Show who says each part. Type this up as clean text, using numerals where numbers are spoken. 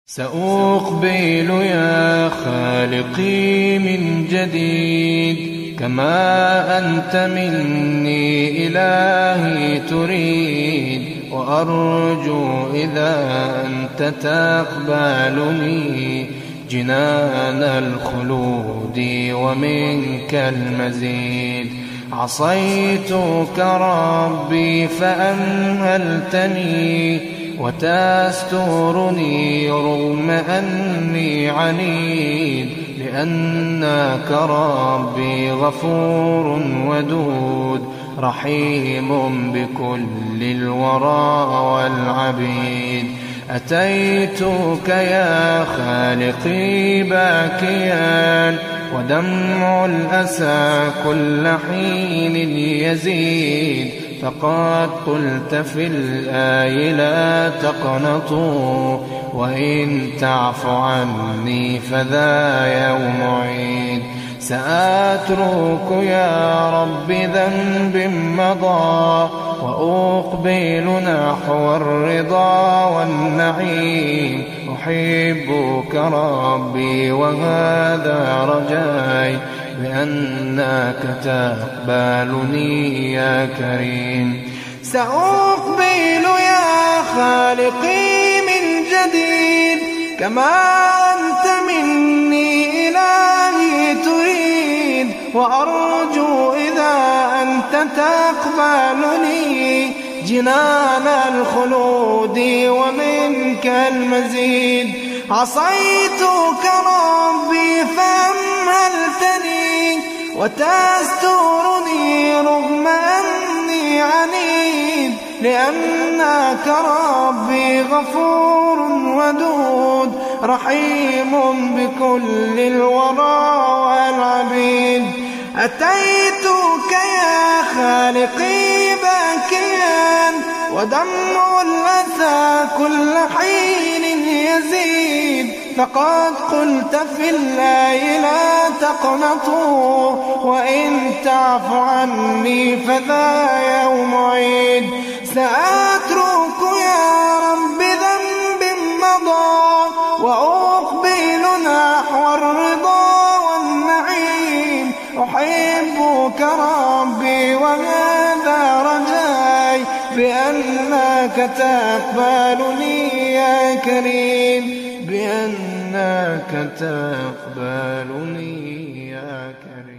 Speaker 1: سأقبل يا خالقي من جديد كما أنت مني إلهي تريد، وأرجو إذا أنت تقبلني جنان الخلود ومنك المزيد. عصيتك ربي فأمهلتني وتسترني رغم أني عنيد، لأنك ربي غفور ودود رحيم بكل الورى والعبيد. أتيتك يا خالقي باكيا ودمع الأسى كل حين يزيد، فقد قلت في الآي لا تقنطوا وإن تعف عني فذا يوم عيد. سأترك يا رب ذنب مضى وأقبل نحو الرضا والنعيم. أحبك ربي وهذا رجاي بأنك تقبلني يا كريم. سأقبل يا خالقي من جديد كما أنت مني إلهي تريد، وأرجو إذا أنت تقبلني جنان الخلود ومنك المزيد. عصيتك ربي فأمهلتني وتسترني رغم أني عنيد، لأنك ربي غفور ودود رحيم بكل الورى والعبيد. أتيتك يا خالقي باكيا ودمع الأسى كل حين يزيد، فقد قلت في الآي لا تقنطوا وإن تعف عني فذا يوم عيد. سأترك يا رب ذنب مضى وأقبل نحو الرضا والنعيم. أحبك ربي وهذا رجاي بأنك تقبلني يا كريم، بأنك تقبلني يا كريم.